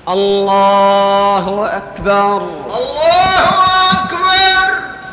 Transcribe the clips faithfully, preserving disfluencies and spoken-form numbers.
الله أكبر. الله أكبر.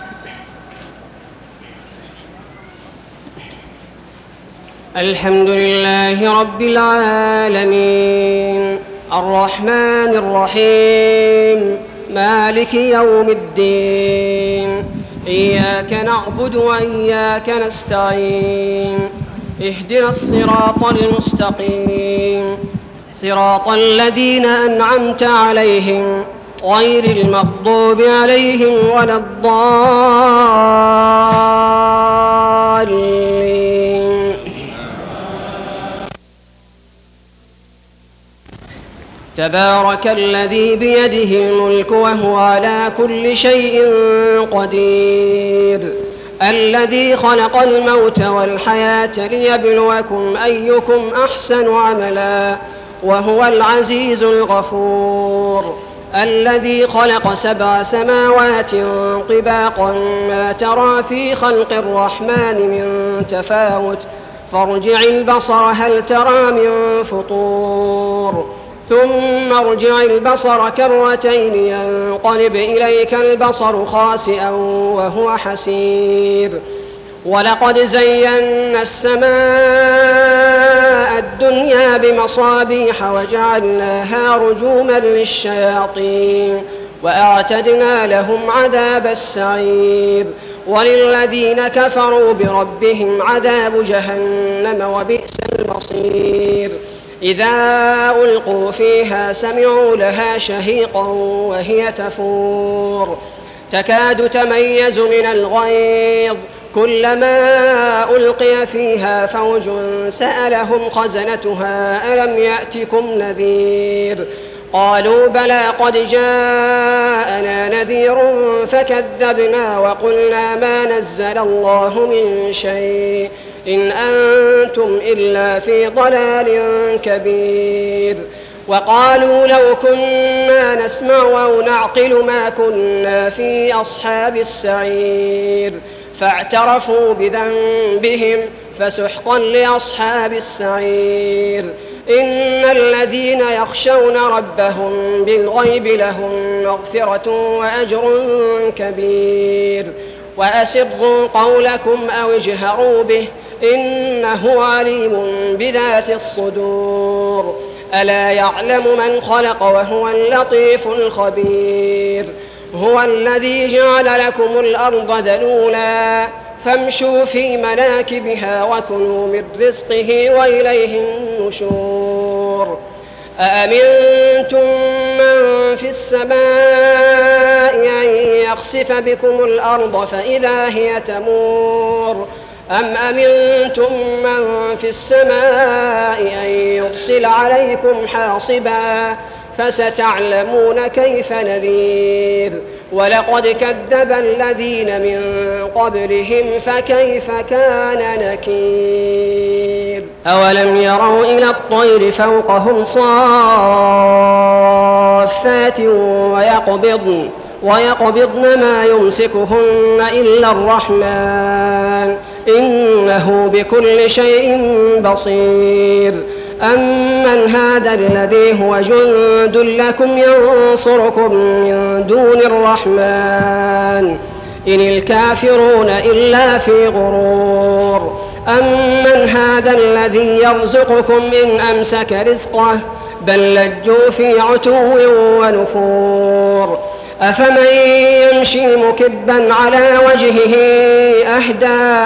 الحمد لله رب العالمين الرحمن الرحيم مالك يوم الدين إياك نعبد وإياك نستعين اهدنا الصراط المستقيم صراط الذين أنعمت عليهم غير المغضوب عليهم ولا الضالين. تبارك الذي بيده الملك وهو على كل شيء قدير الذي خلق الموت والحياة ليبلوكم أيكم أحسن عملا وهو العزيز الغفور الذي خلق سبع سماوات طباقا ما ترى في خلق الرحمن من تفاوت فارجع البصر هل ترى من فطور ثم ارجع البصر كرتين ينقلب إليك البصر خاسئا وهو حسير ولقد زينا السماء الدنيا بمصابيح وجعلناها رجوما للشياطين وأعتدنا لهم عذاب السعير وللذين كفروا بربهم عذاب جهنم وبئس المصير إذا ألقوا فيها سمعوا لها شهيقا وهي تفور تكاد تميز من الغيظ كلما ألقي فيها فوج سألهم خزنتها ألم يأتكم نذير قالوا بلى قد جاءنا نذير فكذبنا وقلنا ما نزل الله من شيء إن أنتم إلا في ضلال كبير وقالوا لو كنا نسمع أو نعقل ما كنا في أصحاب السعير فاعترفوا بذنبهم فسحقا لأصحاب السعير إن الذين يخشون ربهم بالغيب لهم مغفرة وأجر كبير وأسروا قولكم أو اجهروا به إنه عليم بذات الصدور ألا يعلم من خلق وهو اللطيف الخبير هو الذي جعل لكم الأرض ذلولا فامشوا في مناكبها وكلوا من رزقه وإليه النشور أأمنتم من في السماء أن يخسف بكم الأرض فإذا هي تمور أم أمنتم من في السماء أن يرسل عليكم حاصبا فستعلمون كيف نذير ولقد كذب الذين من قبلهم فكيف كان نكير أولم يروا إلى الطير فوقهم صافات ويقبضن ويقبضن ما يمسكهن إلا الرحمن إنه بكل شيء بصير أمن هذا الذي هو جند لكم ينصركم من دون الرحمن إن الكافرون إلا في غرور أمن هذا الذي يرزقكم إن أمسك رزقه بل لجوا في عتو ونفور أفمن يمشي مكبا على وجهه أهدى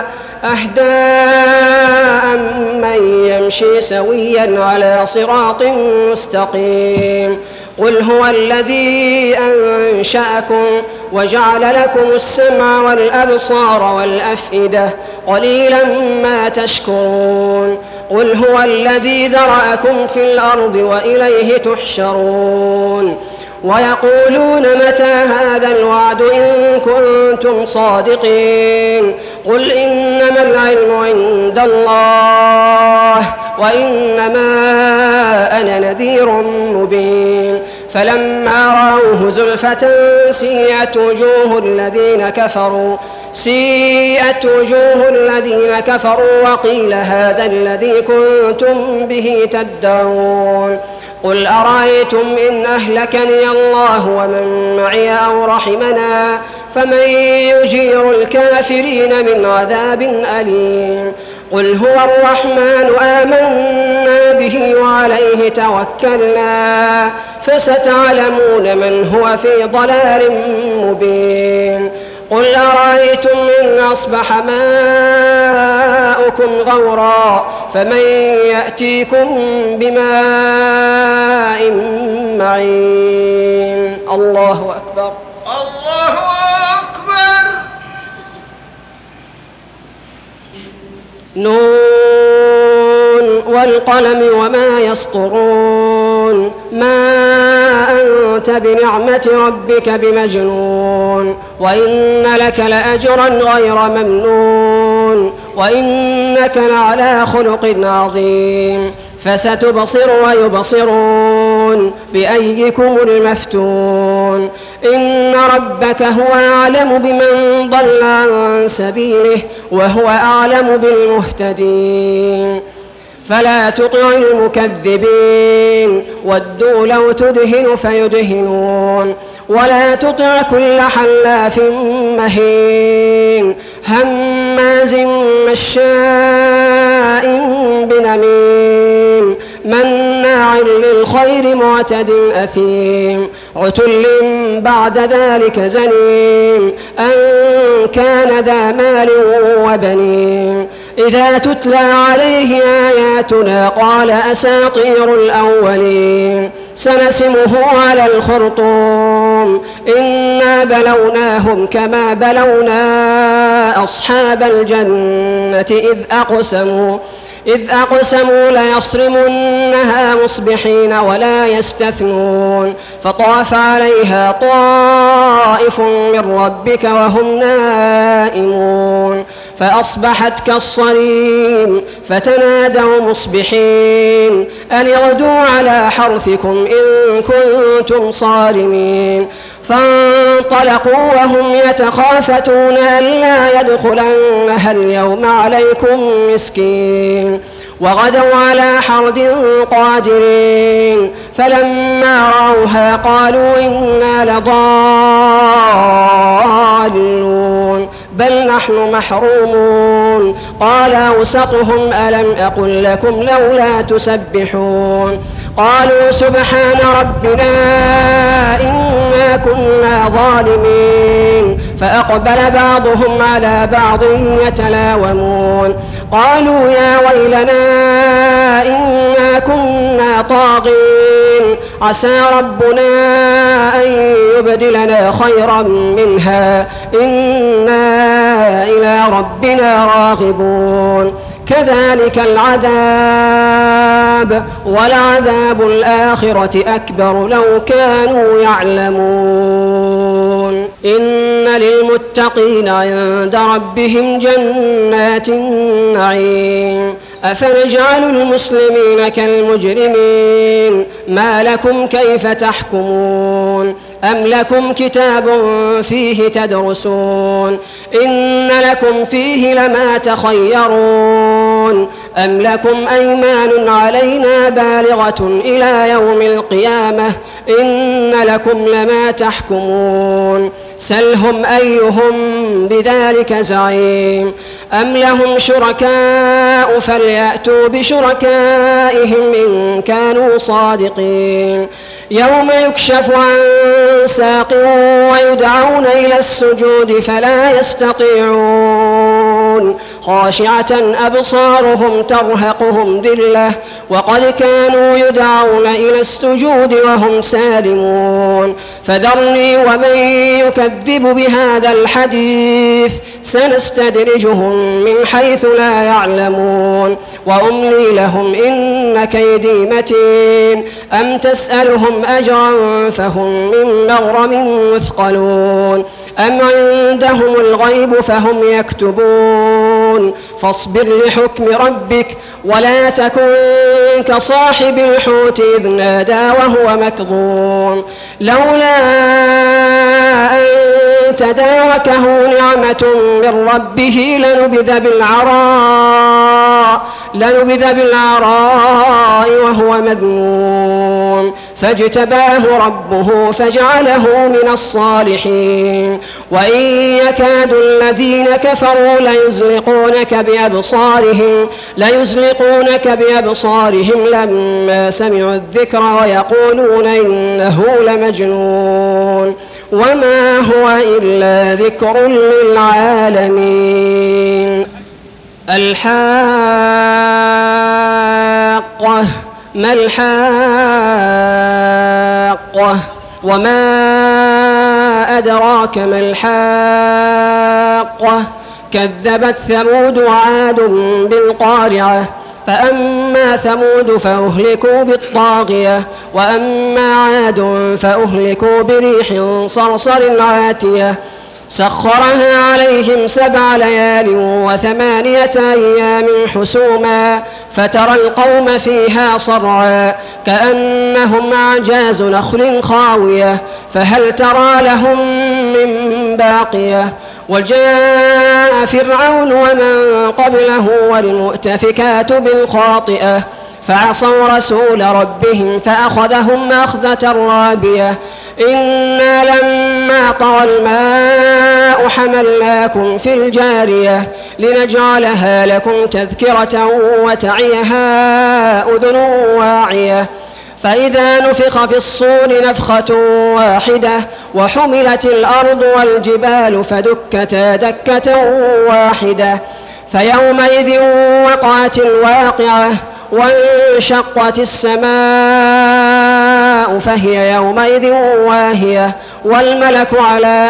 أهداء من يمشي سويا على صراط مستقيم قل هو الذي أنشأكم وجعل لكم السمع والأبصار والأفئدة قليلا ما تشكرون قل هو الذي ذرأكم في الأرض وإليه تحشرون ويقولون متى هذا الوعد إن كنتم صادقين قل إنما العلم عند الله وإنما أنا نذير مبين فلما رأوه زلفة سيئت وجوه الذين كفروا سيئت وجوه الذين كفروا وقيل هذا الذي كنتم به تدعون قل أرأيتم إن أهلكني الله ومن معي أو رحمنا فمن يجير الكافرين من عذاب أليم قل هو الرحمن آمنا به وعليه توكلنا فستعلمون من هو في ضلال مبين قل أرأيتم إن أصبح ماؤكم غورا فمن يأتيكم بماء معين الله أكبر الله أكبر. نون والقلم وما يسطرون ما أنت بنعمة ربك بمجنون وإن لك لأجرا غير ممنون وإنك لعلى خلق عظيم فستبصر ويبصرون بأيكم المفتون إن ربك هو أعلم بمن ضل عن سبيله وهو أعلم بالمهتدين فلا تطع المكذبين ودوا لو تدهن فيدهنون ولا تطع كل حلاف مهين هماز مشاء بنميم مناع للخير معتد أثيم عتل بعد ذلك زنيم أن كان ذا مال وبنين إذا تتلى عليه آياتنا قال أساطير الأولين سنسمه على الخرطوم إنا بلوناهم كما بلونا أصحاب الجنة إذ أقسموا إذ أقسموا ليصرمنها مصبحين ولا يستثنون فطاف عليها طائف من ربك وهم نائمون فأصبحت كالصريم فتنادوا مصبحين أن اغدوا على حرثكم إن كنتم صارمين فانطلقوا وهم يتخافتون ألا يدخلنها اليوم عليكم مسكين وغدوا على حرد قادرين فلما رأوها قالوا إنا لضالون بل نحن محرومون قال أوسطهم ألم أقل لكم لولا تسبحون قالوا سبحان ربنا إنا كنا ظالمين فأقبل بعضهم على بعض يتلاومون قالوا يا ويلنا إنا كنا طاغين عسى ربنا أن يبدلنا خيرا منها إنا إلى ربنا راغبون كذلك العذاب ولعذاب الآخرة أكبر لو كانوا يعلمون إن للمتقين عند ربهم جنات النعيم أفنجعل المسلمين كالمجرمين ما لكم كيف تحكمون أم لكم كتاب فيه تدرسون إن لكم فيه لما تخيرون أم لكم أيمان علينا بالغة إلى يوم القيامة إن لكم لما تحكمون سلهم أيهم بذلك زعيم أم لهم شركاء فليأتوا بشركائهم إن كانوا صادقين يوم يكشف عن ساق ويدعون إلى السجود فلا يستطيعون خاشعة أبصارهم ترهقهم ذلة وقد كانوا يدعون إلى السجود وهم سالمون فذرني ومن يكذب بهذا الحديث سنستدرجهم من حيث لا يعلمون وأملي لهم إن كيدي متين أم تسألهم أجرا فهم من مغرم مثقلون أم عندهم الغيب فهم يكتبون فاصبر لحكم ربك ولا تكن كصاحب الحوت إذ نادى وهو مكظوم لولا أن تداركه نعمة من ربه لنبذ بالعراء لنبذ بالعراء وهو مذموم فاجتباه ربه فجعله من الصالحين وإن يكاد الذين كفروا ليزلقونك بأبصارهم ليزلقونك بأبصارهم لما سمعوا الذكر ويقولون إنه لمجنون وما هو إلا ذكر للعالمين. الحاقة ما الحاقة وما أدراك ما الحاقة كذبت ثمود وعاد بالقارعة فأما ثمود فأهلكوا بالطاغية وأما عاد فأهلكوا بريح صرصر عاتية سخرها عليهم سبع ليال وثمانية أيام حسوما فترى القوم فيها صرعا كأنهم أعجاز نخل خاوية فهل ترى لهم من باقية. وجاء فرعون ومن قبله والمؤتفكات بالخاطئة فعصوا رسول ربهم فأخذهم أخذة رابية إنا لما طغى الماء حملناكم في الجارية لنجعلها لكم تذكرة وتعيها أذن واعية فإذا نفخ في الصور نفخة واحدة وحملت الأرض والجبال فدكتا دكة واحدة فيومئذ وقعت الواقعة وانشقت السماء فهي يومئذ واهية والملك على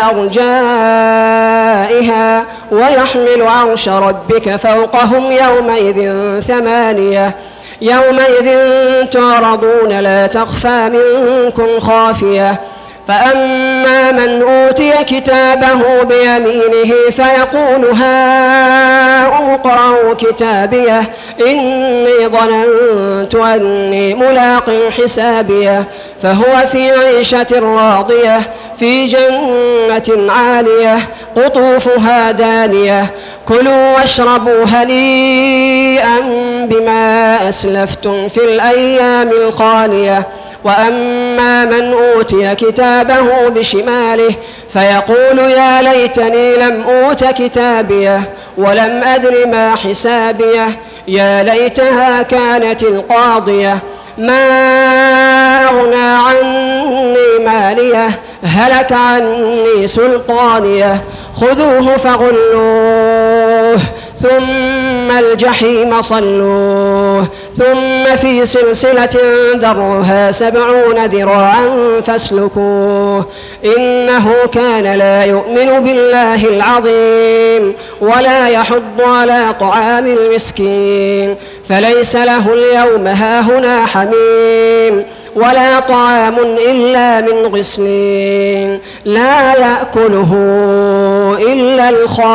أرجائها ويحمل عرش ربك فوقهم يومئذ ثمانية يومئذ تعرضون لا تخفى منكم خافية فأما من أوتي كتابه بيمينه فيقول هاؤم اقرءوا كتابيه إني ظننت أني ملاق حسابيه فهو في عيشة راضية في جنة عالية قطوفها دانية كلوا واشربوا هنيئا بما أسلفتم في الأيام الخالية. وأما من أوتي كتابه بشماله فيقول يا ليتني لم أوت كتابيه ولم أدر ما حسابيه يا ليتها كانت القاضية ما أغنى عني ماليه هلك عني سلطانيه خذوه فغلوه ثم الجحيم صلوه ثم في سلسلة ذرعها سبعون ذراعا فاسلكوه إنه كان لا يؤمن بالله العظيم ولا يحض على طعام المسكين فليس له اليوم هاهنا حميم ولا طعام إلا من غسلين لا يأكله إلا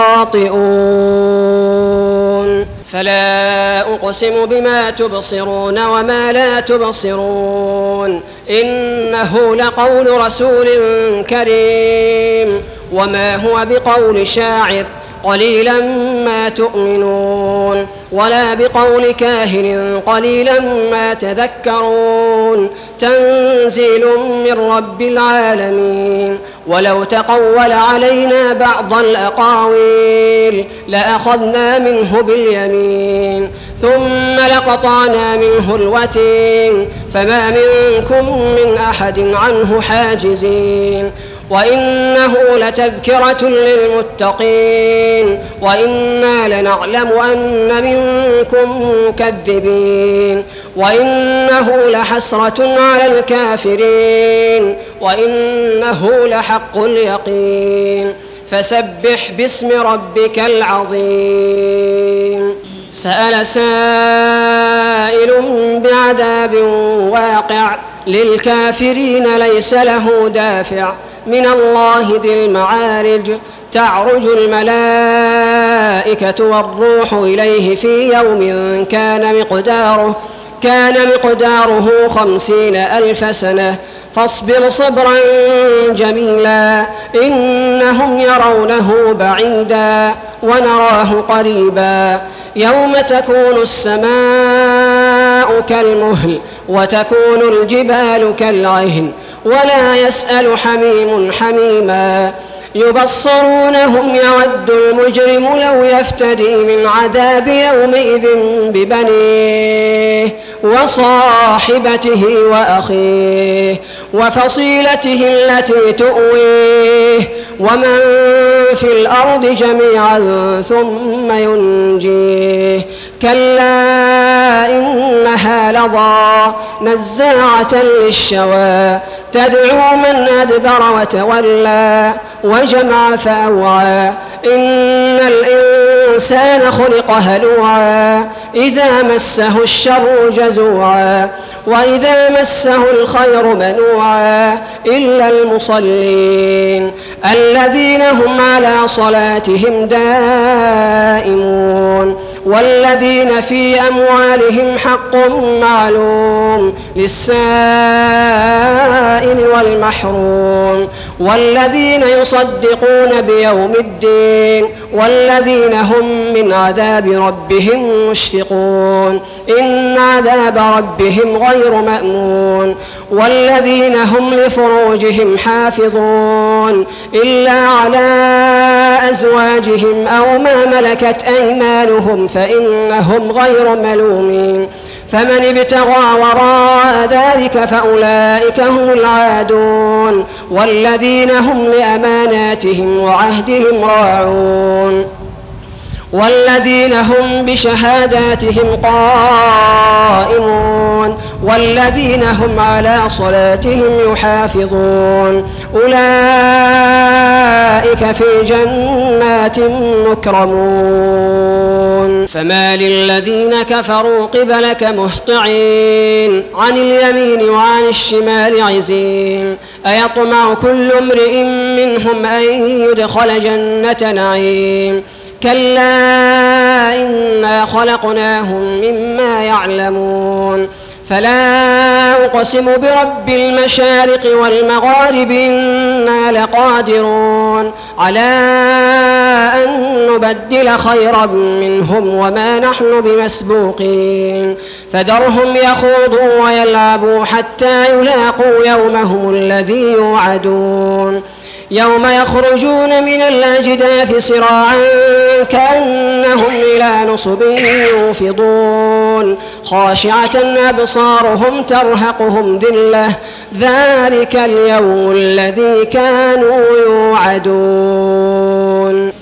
الخاطئون. فلا أقسم بما تبصرون وما لا تبصرون إنه لقول رسول كريم وما هو بقول شاعر قليلا ما تؤمنون ولا بقول كاهن قليلا ما تذكرون تنزيل من رب العالمين. ولو تقول علينا بعض الأقاويل لأخذنا منه باليمين ثم لقطعنا منه الوتين فما منكم من أحد عنه حاجزين وإنه لتذكرة للمتقين وإنا لنعلم أن منكم مكذبين وإنه لحسرة على الكافرين وإنه لحق اليقين فسبح باسم ربك العظيم. سأل سائل بعذاب واقع للكافرين ليس له دافع من الله ذي المعارج تعرج الملائكة والروح إليه في يوم كان مقداره كان مقداره خمسين ألف سنة فاصبر صبرا جميلا إنهم يرونه بعيدا ونراه قريبا يوم تكون السماء كالمهل وتكون الجبال كالعهن ولا يسأل حميم حميما يبصرونهم يود المجرم لو يفتدي من عذاب يومئذ ببنيه وصاحبته وأخيه وفصيلته التي تؤويه ومن في الأرض جميعا ثم ينجيه كلا إنها لظى نزاعة للشوى تدعو من أدبر وتولى وجمع فأوعى إن الإنسان خلق هلوعا إذا مسه الشر جزوعا وإذا مسه الخير منوعا إلا المصلين الذين هم على صلاتهم دائمون والذين في أموالهم حق معلوم للسائل والمحروم والذين يصدقون بيوم الدين والذين هم من عذاب ربهم مشفقون إن عذاب ربهم غير مأمون والذين هم لفروجهم حافظون إلا على أزواجهم أو ما ملكت أيمانهم فإنهم غير ملومين فمن ابتغى وراء ذلك فأولئك هم العادون والذين هم لأماناتهم وعهدهم راعون والذين هم بشهاداتهم قائمون والذين هم على صلاتهم يحافظون أولئك في جنات مكرمون فما للذين كفروا قبلك مهطعين عن اليمين وعن الشمال عزين أيطمع كل امرئ منهم أن يدخل جنة نعيم كلا إنا خلقناهم مما يعلمون فلا أقسم برب المشارق والمغارب إنا لقادرون على أن نبدل خيرا منهم وما نحن بمسبوقين فذرهم يخوضوا ويلعبوا حتى يلاقوا يومهم الذي يوعدون يوم يخرجون من الأجداث سراعا كأنهم إلى نصب يوفضون خاشعة أبصارهم ترهقهم ذلة ذلك اليوم الذي كانوا يوعدون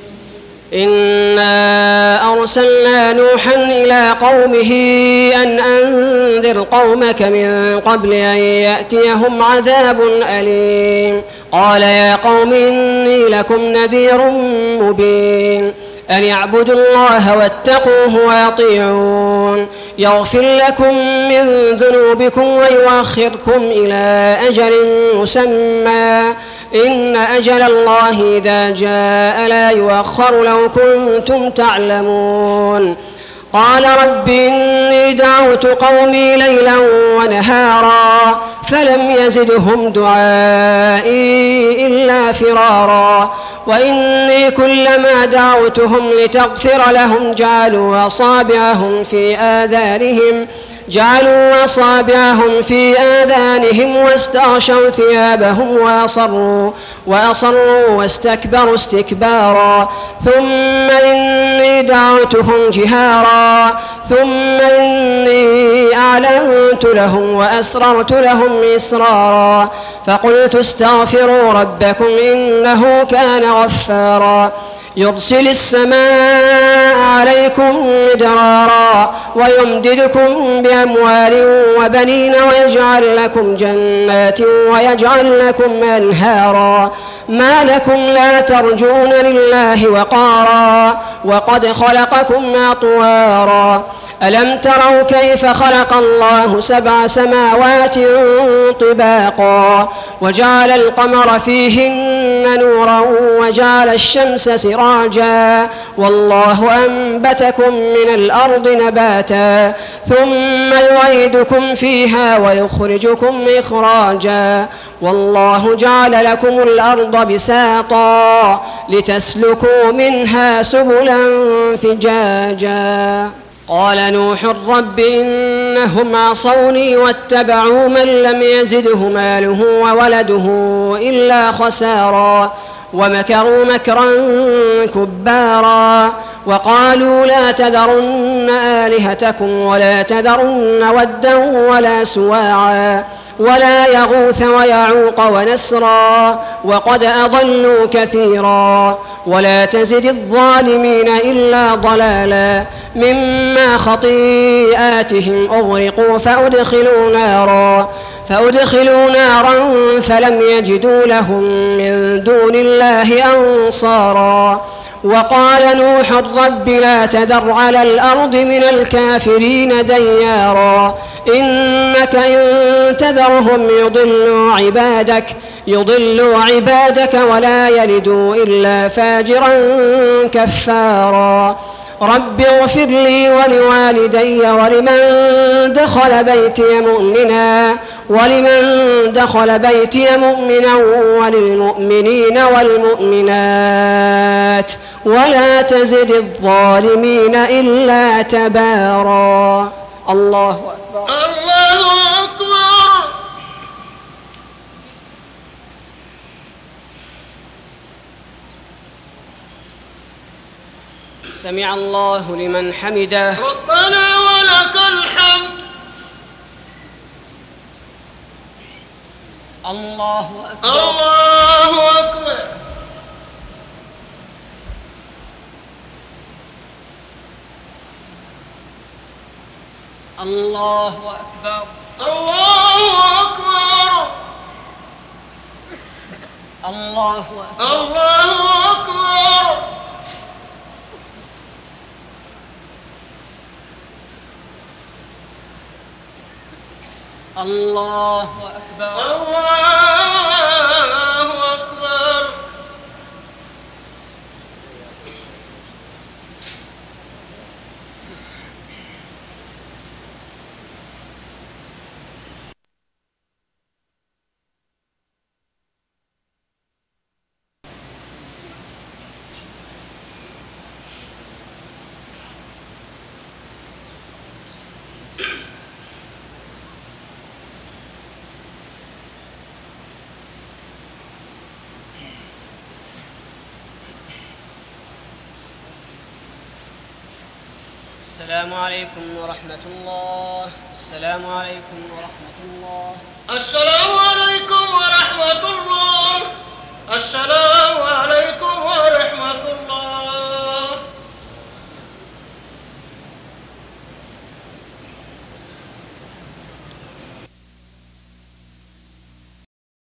إنا أرسلنا نوحا إلى قومه أن أنذر قومك من قبل أن يأتيهم عذاب أليم قال يا قوم إني لكم نذير مبين أن اعبدوا الله واتقوه وأطيعون يغفر لكم من ذنوبكم ويؤخركم إلى أجل مسمى إن أجل الله إذا جاء لا يؤخر لو كنتم تعلمون قال رب إني دعوت قومي ليلا ونهارا فلم يزدهم دعائي إلا فرارا وإني كلما دعوتهم لتغفر لهم جعلوا أصابعهم في آذانهم جعلوا أصابعهم في آذانهم واستغشوا ثيابهم وأصروا وأصروا واستكبروا استكبارا ثم إني دعوتهم جهارا ثم إني أعلنت لهم وأسررت لهم إسرارا فقلت استغفروا ربكم إنه كان غفارا يرسل السماء عليكم مدرارا ويمددكم بأموال وبنين ويجعل لكم جنات ويجعل لكم أنهارا ما لكم لا ترجون لله وقارا وقد خلقكم أطوارا ألم تروا كيف خلق الله سبع سماوات طباقا وجعل القمر فيهن نورا وجعل الشمس سراجا والله أنبتكم من الأرض نباتا ثم يعيدكم فيها ويخرجكم إخراجا والله جعل لكم الأرض بساطا لتسلكوا منها سبلا فجاجا قال نوح رب إنهم عصوني واتبعوا من لم يزده ماله وولده إلا خسارا ومكروا مكرا كبارا وقالوا لا تذرن آلهتكم ولا تذرن ودا ولا سواعا ولا يغوث ويعوق ونسرا وقد أضلوا كثيرا ولا تزد الظالمين إلا ضلالا مما خطيئاتهم أغرقوا فأدخلوا نارا فأدخلوا نارا فلم يجدوا لهم من دون الله أنصارا وقال نوح رب لا تذر على الأرض من الكافرين ديارا إنك إن تذرهم يضلوا عبادك يضلوا عبادك ولا يلدوا إلا فاجرا كفارا رب اغفر لي ولوالدي ولمن دخل بيتي مؤمنا ولمن دخل بيتي مؤمنا وللمؤمنين والمؤمنات ولا تزد الظالمين إلا تبارا. الله أكبر. الله أكبر. سمع الله لمن حمده. ربنا ولك الحمد. الله أكبر. الله أكبر. الله أكبر. الله أكبر. الله أكبر. الله أكبر. الله أكبر. الله أكبر. السلام عليكم ورحمة الله. السلام عليكم ورحمة الله.